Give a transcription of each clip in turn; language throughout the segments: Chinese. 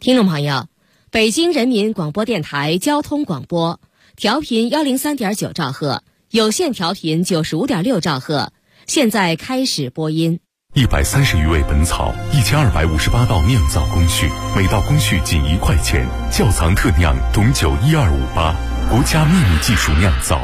听众朋友，北京人民广播电台交通广播，调频103.9兆赫，有线调频95.6兆赫，现在开始播音。 130余味本草，1258道酿造工序，每道工序仅1块钱。窖藏特酿董酒12588，国家秘密技术酿造。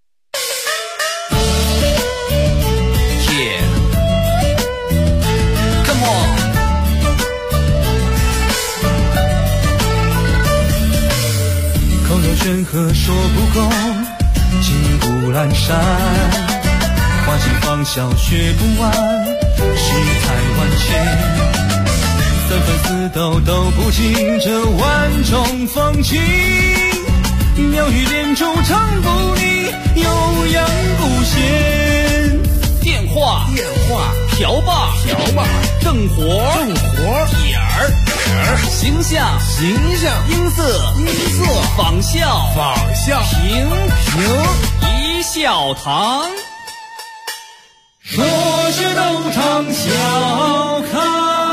山河说不够，金谷阑珊，花心芳笑学不完，世态万千，三分四斗斗不尽这万种风情，妙语连珠唱不腻，悠扬不闲。 电话瓢把正活点儿形象音色仿效平一笑堂， 说是东厂笑开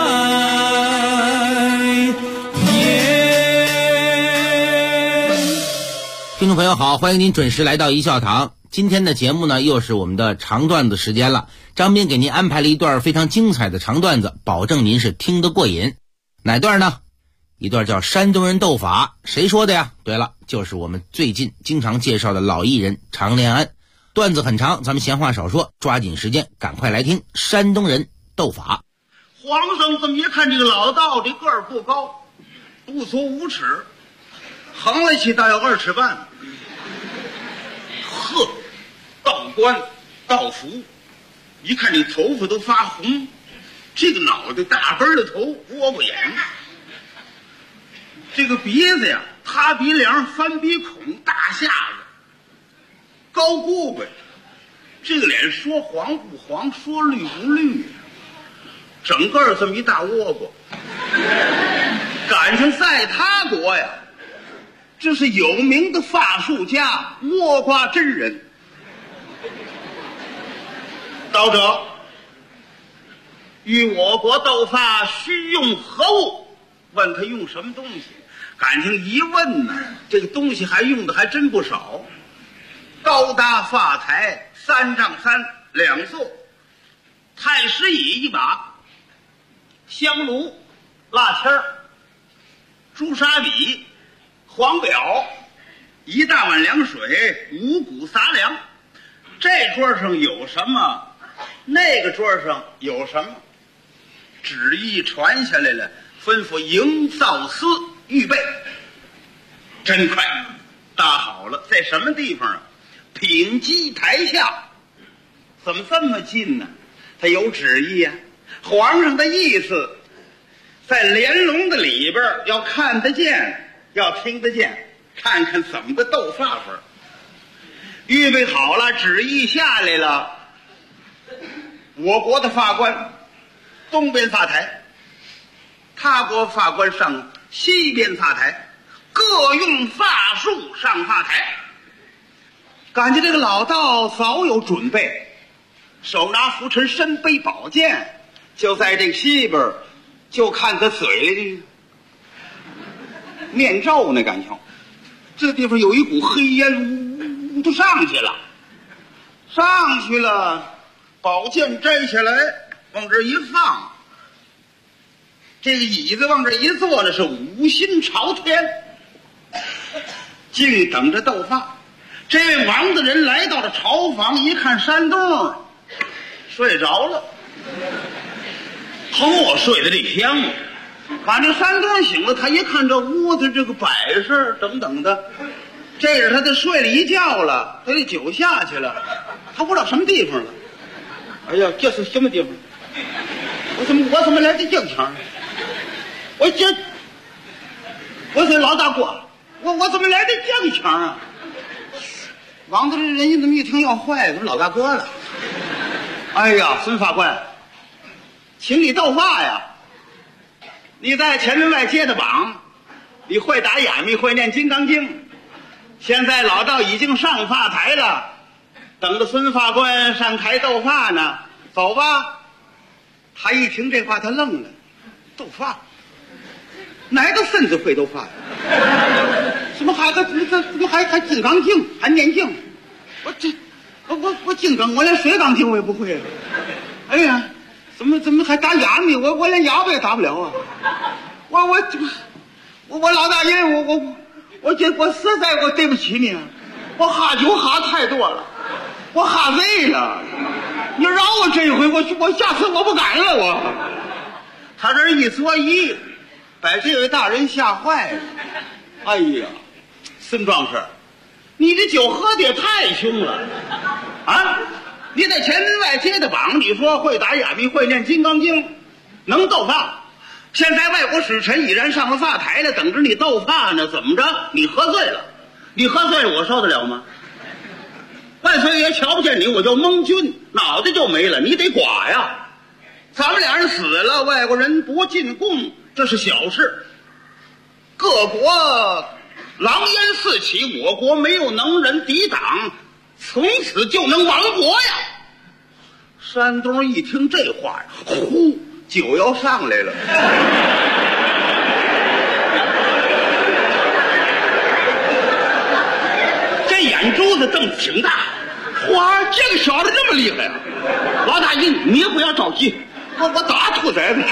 颜。 听众朋友好，欢迎您准时来到一笑堂。今天的节目呢，又是我们的长段子时间了。张斌给您安排了一段非常精彩的长段子，保证您是听得过瘾。哪段呢？一段叫山东人斗法，谁说的呀？对了，就是我们最近经常介绍的老艺人常连安。段子很长，咱们闲话少说，抓紧时间赶快来听山东人斗法。 皇上这么一看，这个老道这个儿不高，不足5尺，横了起大有2尺半。呵，道官道服，一看这头发都发红，这个脑袋大奔的头，窝瓜眼，这个鼻子呀，塌鼻梁，翻鼻孔，大下子，高胳膊，这个脸说黄不黄，说绿不绿，整个这么一大窝瓜，赶上在他国呀，这是有名的法术家倭瓜真人。道者，与我国斗法需用何物？问他用什么东西，感情一问呢，这个东西还用的还真不少。高搭发台3丈3，两座，太师椅1把，香炉、蜡签儿、朱砂笔、黄表，一大碗凉水，五谷杂粮。这桌上有什么，那个桌上有什么，旨意传下来了，吩咐营造司预备。真快，搭好了，在什么地方啊？品基台下。怎么这么近呢？他有旨意啊，皇上的意思，在帘笼的里边要看得见，要听得见，看看怎么个斗法法。预备好了，旨意下来了。我国的法官东边法台，他国法官上西边法台，各用法术上法台。感觉这个老道早有准备，手拿拂尘，身背宝剑，就在这个西边，就看他嘴里念咒呢。感情这地方有一股黑烟，就上去了，宝剑摘下来往这一放，这个椅子往这一坐呢，是五心朝天，静等着斗法。这位王大人来到了朝房，一看山东睡着了，我睡得这香啊！把这山东醒了，他一看这屋子这个摆设等等的，这是他睡了一觉了，他这酒下去了，他不知道什么地方了。哎呀，这是什么地方？我怎么来这正腔？我说老大哥，我怎么来这正腔啊？王大人人家怎么一听要坏，怎么老大哥了？哎呀，孙法官，请你斗法呀！你在前门外接的榜，你会打哑谜，会念金刚经。现在老道已经上法台了，等着孙法官上台斗法呢。走吧。他一听这话，他愣了，斗法， 哪个身子会都怕呀？怎么还金刚经，还念经？我金刚，我连水缸经我也不会啊！哎呀，怎么还打哑谜？我连哑巴也打不了啊！我老大爷，我觉得我实在我对不起你，我喝酒喝太多了，我喝醉了。你饶我这一回，我下次我不敢了我。他这一说一，把这位大人吓坏了。哎呀，孙壮士，你的酒喝的也太凶了啊！你在前外街的榜里说会打哑谜，会念金刚经，能斗法。现在外国使臣已然上了发台了，等着你斗法呢。怎么着？你喝醉了，你喝醉了，我受得了吗？万岁爷瞧不见你，我就蒙君，脑袋就没了，你得剐呀！咱们俩人死了，外国人不进贡，这是小事。各国狼烟四起，我国没有能人抵挡，从此就能亡国呀！山东一听这话，呼，酒要上来了。这眼珠子瞪得挺大，哇，这个小子这么厉害啊！老大爷，你也不要着急，我打兔崽子去。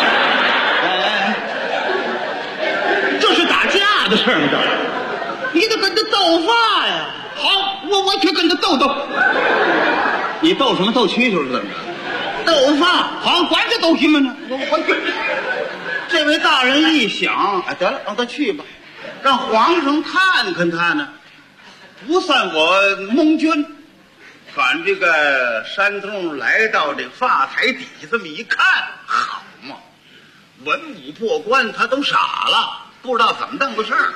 这是打架的事儿，你得跟他斗法呀。好，我去跟他斗。你斗什么？斗蛐蛐是怎么着？斗法，好，管这斗什么呢？我去。这位大人一想，哎，得了，让他去吧，让皇上看看他呢，不算我蒙君。赶这个山东来到这发台底下，这么一看，好嘛，文武过关他都傻了，不知道怎么弄个事儿。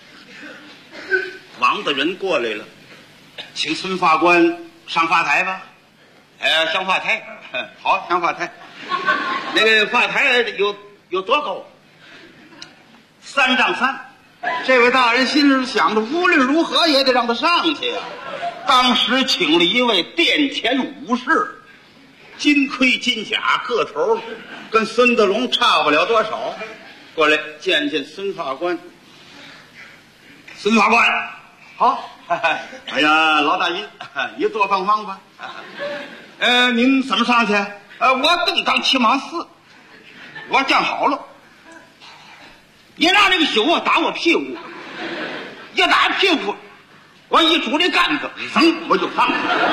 王大人过来了，请孙法官上发台吧。上发台，好，上发台。那个发台有多高？3丈3。这位大人心里想着，无论如何也得让他上去呀。当时请了一位殿前武士，金盔金甲，个头跟孙德龙差不了多少。过来见孙法官。孙法官，好，哎呀，老大爷，你多帮忙吧。您怎么上去？我正当骑马4，我站好了。你拿这个手啊打我屁股，一打屁股，我一拄这杆子，噌，我就上去了。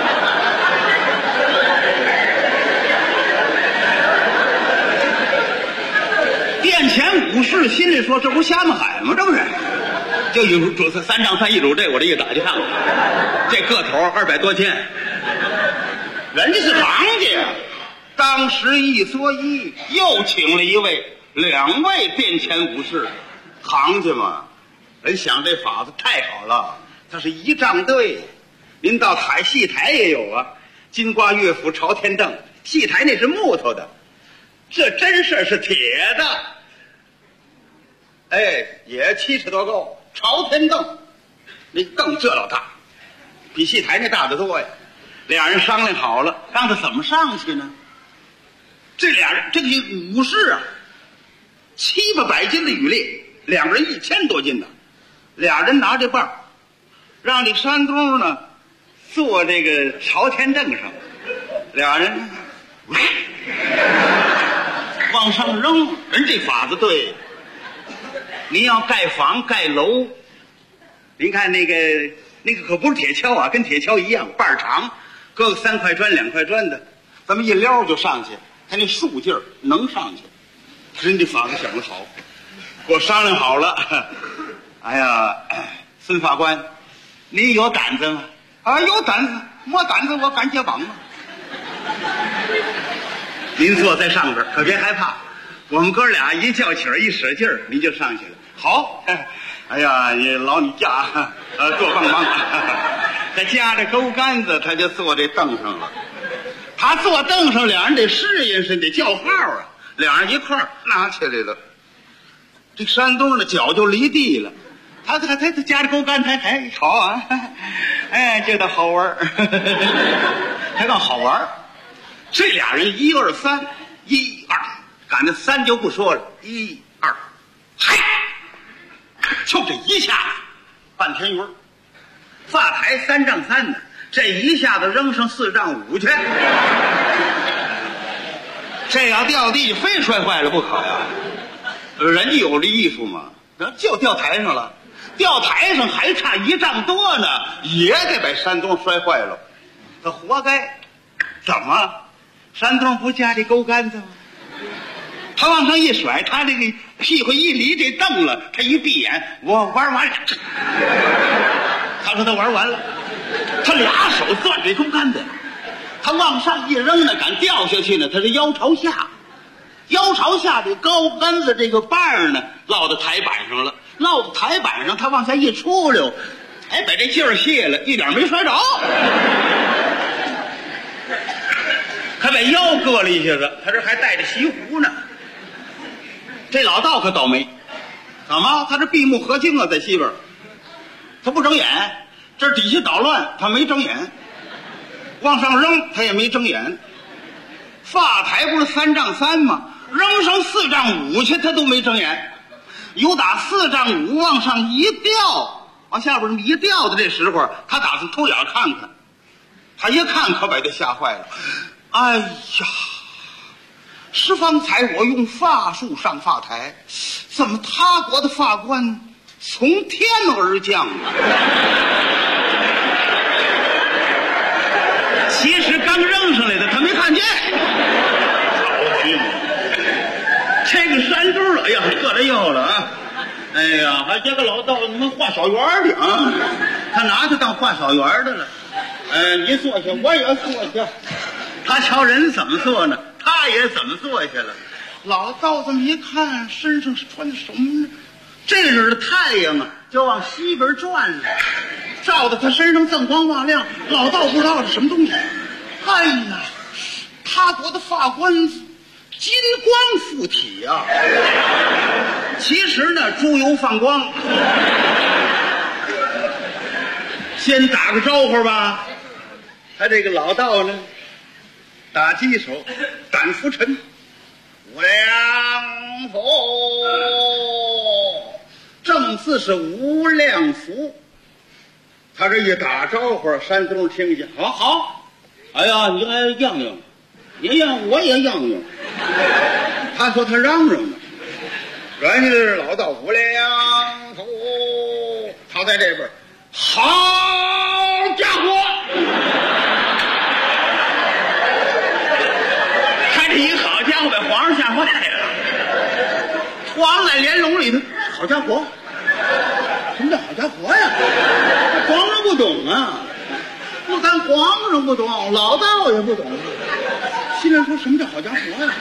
殿前武士心里说：“这不瞎么海吗？这不是？”就一拄3丈3，一拄这，我这一打就上去了。这个头200多斤，人家是行家呀。当时一说一，又请了2位殿前武士，行家嘛。人想这法子太好了，他是仪仗队。您到戏台也有啊，金瓜乐府朝天凳，戏台那是木头的，这真事是铁的。也70多高，朝天凳，那凳这老大，比戏台那大得多呀。俩人商量好了，让他怎么上去呢？这个武士啊，700-800斤的羽猎，2个人1000多斤的，俩人拿这棒，让这山东呢坐这个朝天凳上，俩人往上扔。人这法子对，您要盖房盖楼，您看那个可不是铁锹啊，跟铁锹一样，瓣长，搁个3块砖2块砖的，咱们一撩就上去，他那竖劲儿能上去。人家法子想得好，我商量好了。哎呀，孙法官，您有胆子吗？啊，有胆子，没胆子我敢接膀子。您坐在上边可别害怕，我们哥俩一较起儿一使劲儿，您就上去了。好，哎呀，你家多帮忙。他夹着钩杆子，他就坐这凳上了。他坐凳上，俩人得适应是得叫号啊，俩人一块儿拿起来了。这山东的脚就离地了，他夹着钩杆，他还好啊，这倒好玩还倒好玩。这俩人1、2、3，1、2，赶着3就不说了，1、2， 嗨，就这一下子，半天鱼，发台3丈3呢，这一下子扔上4丈5去，这要掉地非摔坏了不可呀！人家有这艺术嘛，就掉台上了，掉台上还差1丈多呢，也得把山东摔坏了，他活该。怎么？山东不架这钩杆子吗？他往上一甩，他这个屁股一离这凳了，他一闭眼，我玩完了。他说他玩完了，他俩手攥这钩杆子，他往上一扔呢，敢掉下去呢，他是腰朝下，腰朝下这高杆子这个把儿呢落到台板上了，落到台板上，他往下一出溜，哎，把这劲儿泄了，一点没摔着。他把腰搁了一下子，他这还带着西湖呢。这老道可倒霉，怎么？他这闭目合睛啊，在西边，他不睁眼，这底下捣乱，他没睁眼，往上扔他也没睁眼。发台不是3丈3吗？扔上4丈5去，他都没睁眼。有打4丈5往上一掉，往下边一掉的这时候，他打算偷眼看看。他一看，可把他吓坏了。哎呀！是方才我用法术上发台，怎么他国的法官从天而降啊？其实刚扔上来的他没看见。这个山东哎呀，硌着腰了啊！哎呀，还这个老道你们画小圆的啊，他拿它当画小圆的了。你坐下，我也坐下。他瞧人怎么做呢？他也怎么坐下了。老道这么一看，身上穿的什么呢？这阵的太阳啊，就往西边转了，照得他身上锃光瓦亮。老道不知道是什么东西。哎呀，他国的法官金光附体啊！其实呢，猪油放光。先打个招呼吧。他这个老道呢，打鸡手，胆浮沉，无量福，正字是无量福。他这一打招呼，山东听见，好好，哎呀，你来让让，你让我也让让。他说他嚷嚷呢，人家是老道无量福，他在这边，好家伙！一好家伙把皇上吓坏了，皇在帘笼里头，好家伙，什么叫好家伙呀？皇上不懂啊，不但皇上不懂，老道也不懂，心里说什么叫好家伙呀？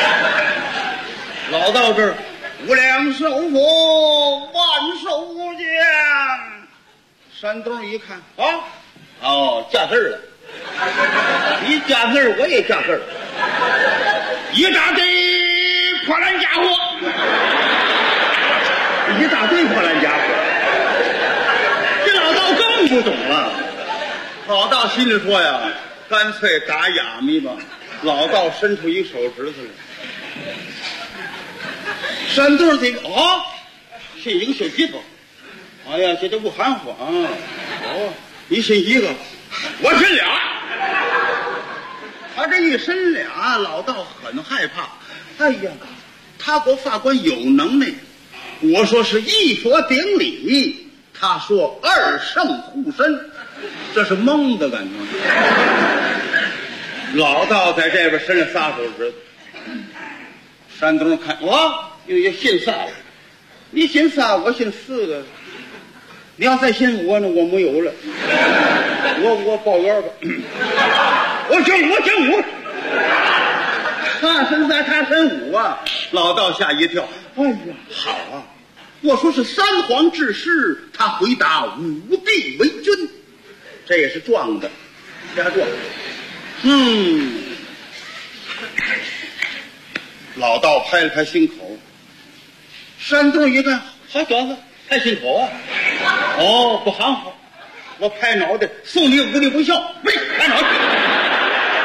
老道这儿无量寿佛，万寿无疆。山东一看，加字儿了，你加字儿，我也加字儿。一大堆破烂家伙，一大堆破烂家伙，这老道更不懂了。老道心里说呀，干脆打哑谜吧。老道伸出一手指头来，山东这个信一个小鸡头，哎呀，这都不含糊啊。你信一个，我信俩。他这一伸俩，老道很害怕。哎呀，他国法官有能耐，我说是一佛顶礼，他说二圣护身，这是蒙的感觉。老道在这边伸了仨手指头，山东看又信仨了，你信仨，我信4个，你要再信5呢，我没有了，我报冤吧。我真5，他身3，他身5啊！老道吓一跳，哎呀，好啊！我说是3皇治世，他回答5帝为君，这也是撞的，加撞。老道拍了拍心口，山东一看，好小子，拍心口啊！不含糊，我拍脑袋，送你5帝不孝，喂，拍脑袋。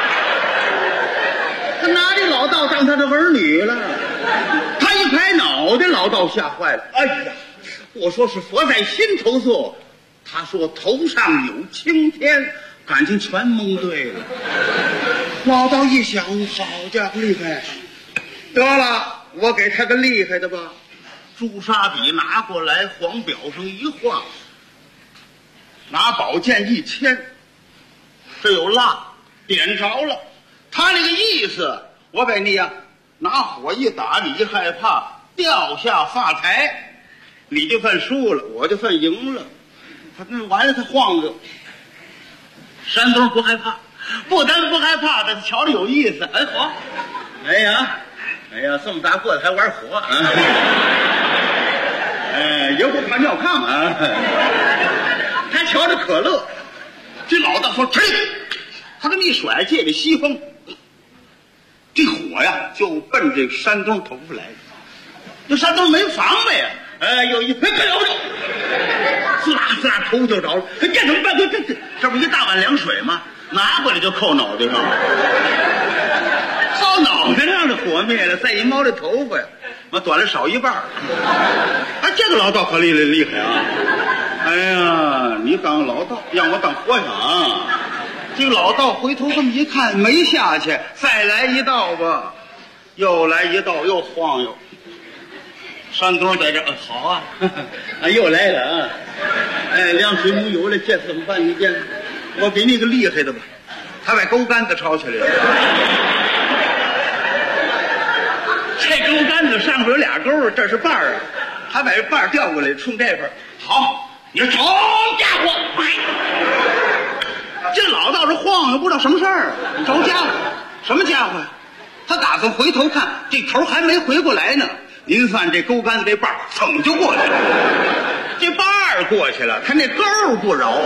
他拿这老道当他的儿女了，他一拍脑好的老道吓坏了。哎呀，我说是佛在心头坐，他说头上有青天，感情全蒙对了。老道一想，好家伙，厉害！得了，我给他个厉害的吧。朱砂笔拿过来，黄表上一画，拿宝剑一牵，这有蜡点着了。他那个意思，我给你呀，拿火一打，你一害怕掉下发财，你就算输了，我就算赢了。他那完了，他晃悠。山东不害怕，不但不害怕，他瞧着有意思。哎好，哎呀，这么大个子还玩火啊！也不怕尿炕啊！他瞧着可乐。这老道说：“他这么一甩，借着西风，这火呀就奔这山东头出来了。这山东没防备呀，有一快了不得，滋啦滋啦头就着了。这怎么办？这不一大碗凉水吗？拿过来就扣脑袋上了，扣脑袋上的火灭了，再一摸这头发呀，我短了少一半。这个老道可厉害啊！哎呀，你当老道，让我当和尚啊！这个老道回头这么一看，没下去，再来一道吧，又来一道，又晃悠。山东在这好啊，又来了啊！凉水没有了，这怎么办？你这，我给你个厉害的吧。他把钩竿子抄起来了，这钩竿子上边有俩钩，这是把儿啊。他把把儿调过来，冲这边。好，你说好家伙！这老道是晃悠，不知道什么事儿，着家伙，什么家伙呀？他打算回头看，这头还没回过来呢。您算这钩竿子这把儿噌就过去了，这把儿过去了，他那钩不饶，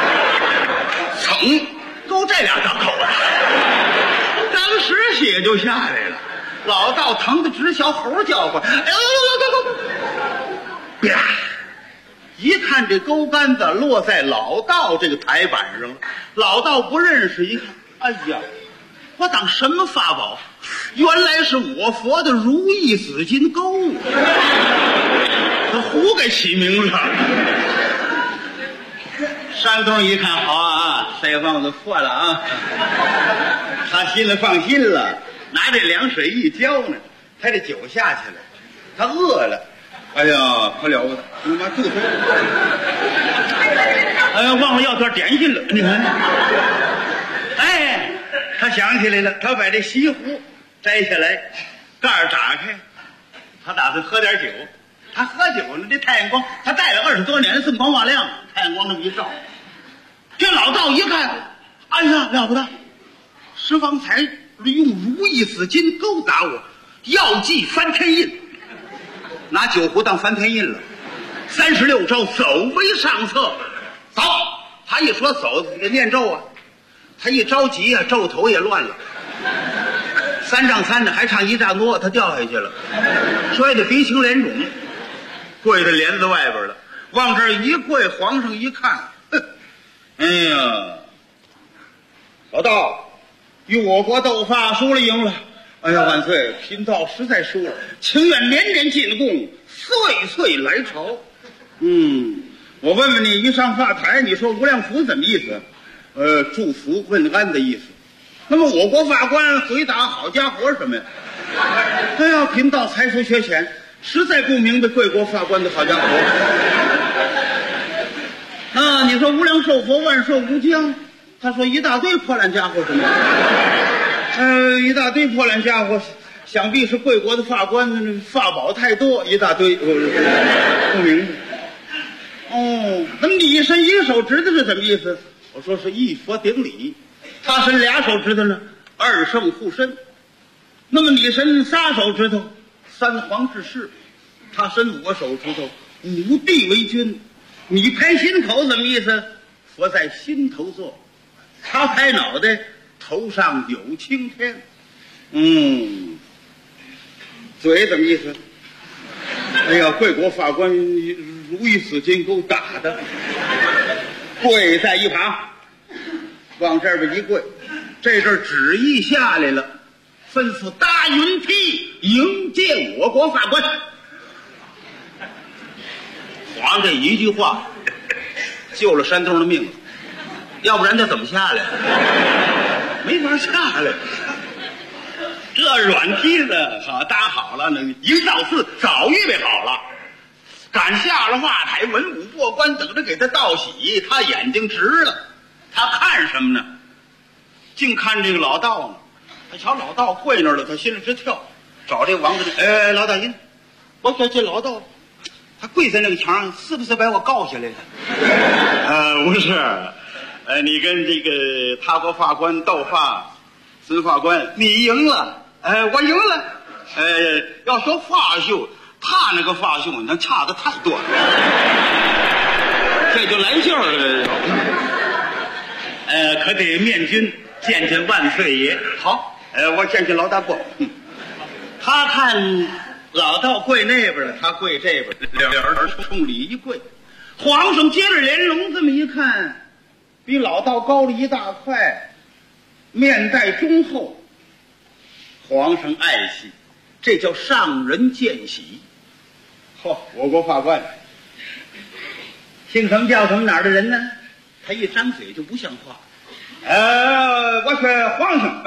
噌勾这俩大口子，当时血就下来了。老道疼得直小猴叫唤，哎呦！啪！一看这钩竿子落在老道这个台板上了，老道不认识，一看，哎呀，我当什么法宝？原来是我佛的如意紫金钩，他胡给起名了。山东一看，好啊，腮帮子破了啊，他心里放心了，拿这凉水一浇呢，他这酒下去了，他饿了。哎呀，可了不得！你妈肚子，哎呀，忘了要点点心了。你看，哎，他想起来了，他把这锡壶摘下来，盖儿打开，他打算喝点酒。他喝酒呢，这太阳光，他戴了20多年的锃光瓦亮，太阳光这么一照，这老道一看，哎呀，了不得！石方才用如意紫金钩打我，要记翻天印。拿酒壶当翻天印了，36招走为上策，走。他一说走，得念咒啊。他一着急啊，咒头也乱了。3丈3的还差1丈多，他掉下去了，摔得鼻青脸肿，跪在帘子外边了。往这儿一跪，皇上一看，哎呀，老道与我国斗法输了赢了。哎呀，万岁！贫道实在输了，情愿年年进贡，岁岁来朝。我问问你，一上发台，你说无量福怎么意思？祝福问安的意思。那么我国法官回答：好家伙什么呀？哎呀，贫道才疏学浅，实在不明白贵国法官的好家伙。你说无量寿佛，万寿无疆，他说一大堆破烂家伙什么？一大堆破烂家伙，想必是贵国的法官法宝太多，一大堆，不明白。那么你伸一手指头是什么意思？我说是一佛顶礼，他伸2手指头呢，2圣护身。那么你伸3手指头，3皇治世，他伸5手指头，5帝为君。你拍心口怎么意思？佛在心头坐，他拍脑袋。头上有青天，嘴怎么意思？哎呀，贵国法官如意紫金钩打的，跪在一旁，往这边一跪，这阵旨意下来了，吩咐搭云梯迎接我国法官。 娘这一句话救了山东的命了，要不然他怎么下来？没法下来。这软梯子好搭好了，那营造寺早预备好了，赶下了话台，文武过关等着给他道喜。他眼睛直了，他看什么呢？净看这个老道呢。他瞧老道跪那儿了，他心里直跳，找这王子，老大爷，我说这老道他跪在那个墙上，是不是把我告下来了？不是，你跟这个他国法官斗法，孙法官你赢了，我赢了。要说发秀，他那个发秀那差的太多了，这就来劲儿了。可得面君见见万岁爷。好，我见见老大伯。他看老道跪那边了，他跪这边，两人冲里一跪。皇上接着连龙这么一看，比老道高了一大块，面带忠厚。皇上爱惜，这叫上人见喜。我国法官姓什么叫什么哪儿的人呢？他一张嘴就不像话。我是皇上。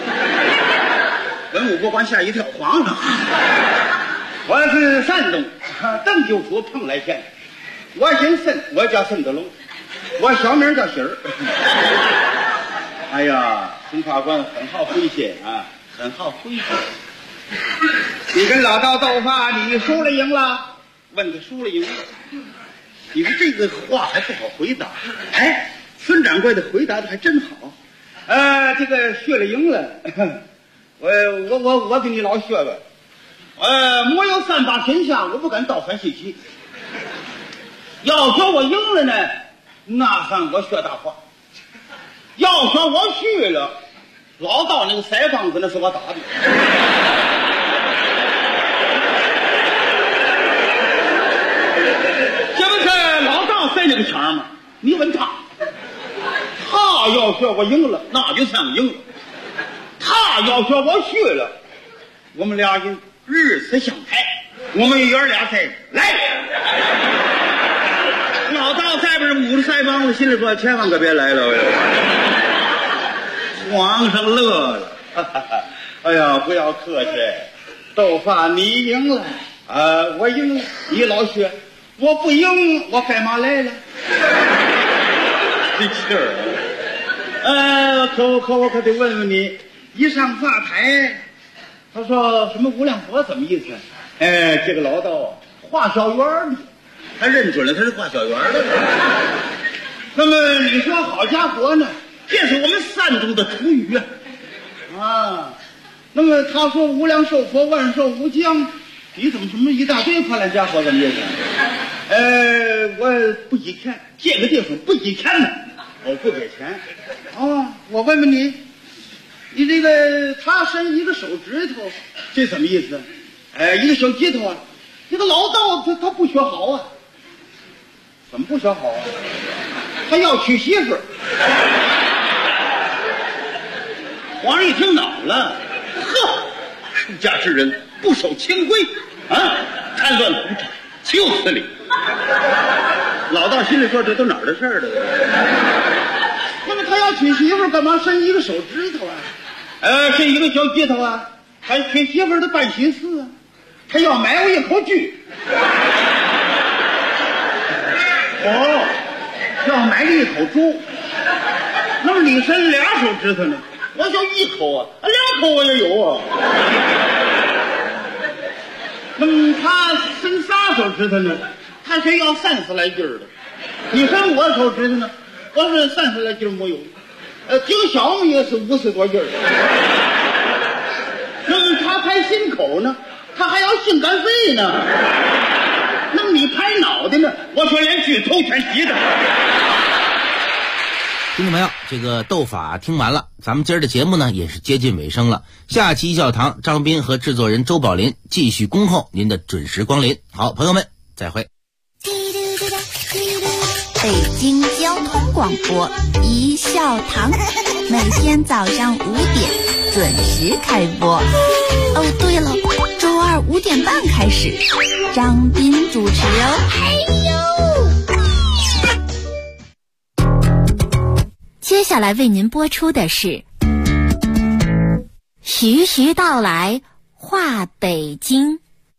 文武过关吓一跳，皇上，我是山东邓九府蓬莱县，我姓孙，我叫孙德龙，我小名叫喜儿。哎呀，孙法官很好诙谐啊，很好诙谐。你跟老道斗法，你输了赢了？问他输了赢了。你说这个话还不好回答。孙掌柜的回答的还真好。这个学了赢了。我跟你老学吧，没有3把天下，我不敢倒反西岐。要说我赢了呢，那算我学大话；要说我虚了，老道那个腮帮子那是我打的。这不是老道在那个墙吗？你问他，他要说我赢了，那就算我赢了。他要说我虚了，我们俩人日死相抬，我们爷俩在来。老道在边捂着腮帮子，心里说千万可别来了。皇上乐了，哎呀，不要客气，斗法你赢了，我赢了，你老薛，我不赢，我干嘛来了？这气儿，可我可得问问你。一上法台，他说什么无量佛怎么意思？这个老道画小圆的，他认准了他是画小圆的。那么你说好家伙呢，这是我们山东的土语啊。那么他说无量寿佛万寿无疆，你怎么什么一大堆破烂家伙怎么意思？我不给钱，这个地方不给钱呢，我不给钱。我问问你。你这个他伸一个手指头，这什么意思？一个小指头啊。这个老道他不学好啊。怎么不学好啊？他要娶媳妇儿。皇上一听恼了，出家之人不守清规啊，贪乱胡扯，岂有此理！老道心里说这都哪儿的事儿了？那么他要娶媳妇儿，干嘛伸一个手指头啊？是一个小指头啊，还娶媳妇儿的办喜事啊，他要买我一口锯。要买一口猪。那么你伸2手指头呢？我就1口啊，2口我也有啊。那么他伸3手指头呢？他却要30来斤的。你伸5手指头呢？我是30来斤没有。挺小嘛也是50多斤儿。那么他排心口呢，他还要性感肺呢。那么你排脑袋呢？我说连锯头全齐的。 听众朋友，这个斗法听完了，咱们今儿的节目呢也是接近尾声了。下期一教堂，张斌和制作人周宝林继续恭候您的准时光临。好，朋友们，再会。 北京交通广播一笑堂，每天早上5点准时开播。哦，对了， 周二5点半开始，张斌主持哦。接下来为您播出的是徐徐道来话北京。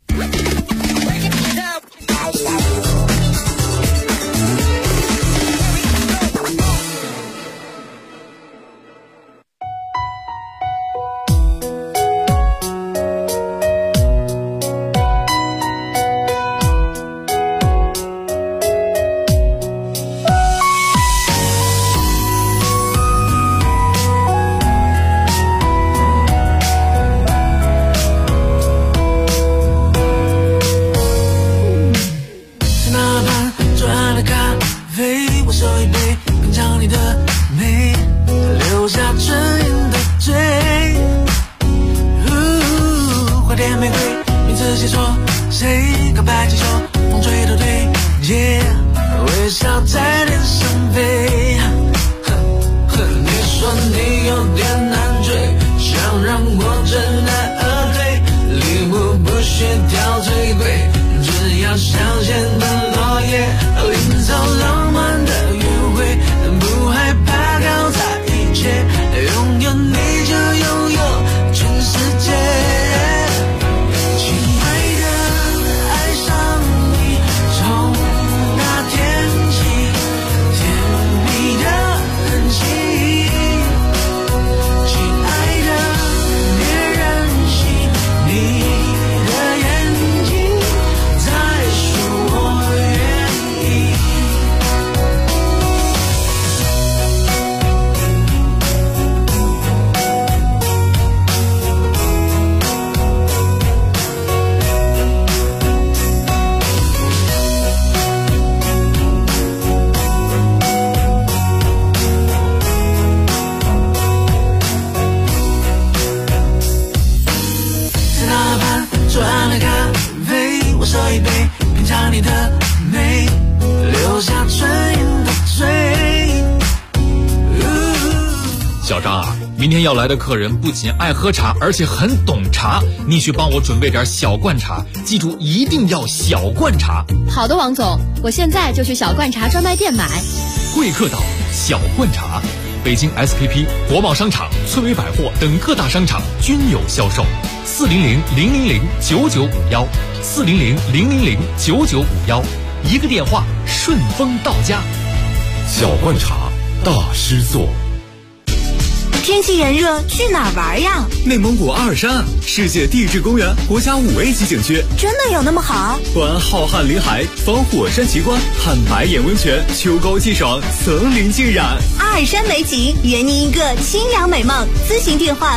小张啊，明天要来的客人不仅爱喝茶，而且很懂茶，你去帮我准备点小罐茶，记住一定要小罐茶。 好的，王总，我现在就去小罐茶专卖店买。 贵客岛小罐茶，北京 SKP、国贸商场、翠微百货等各大商场均有销售。400-000-9951，400-000-9951，一个电话顺丰到家。 小罐茶，大师做。 天气炎热，去哪儿玩呀？ 内蒙古阿尔山，世界地质公园国家5A级景区。 真的有那么好？ 观浩瀚林海，访火山奇观，看白眼温泉，秋高气爽，层林尽染。 阿尔山美景，圆您一个清凉美梦。咨询电话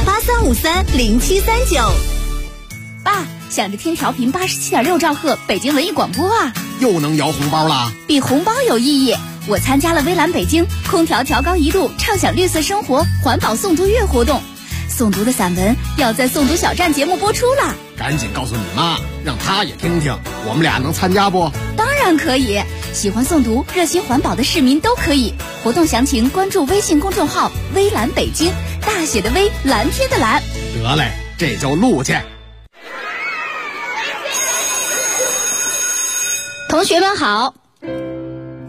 83530739。 爸，想着听调频87.6兆赫北京文艺广播啊。 又能摇红包啦？ 比红包有意义。我参加了微蓝北京空调调高1度畅享绿色生活环保诵读月活动，诵读的散文要在诵读小站节目播出了。 赶紧告诉你妈，让她也听听，我们俩能参加不？ 当然可以，喜欢诵读热心环保的市民都可以。活动详情关注微信公众号微蓝北京，大写的微，蓝天的蓝。 得嘞，这就录去。 同学们好，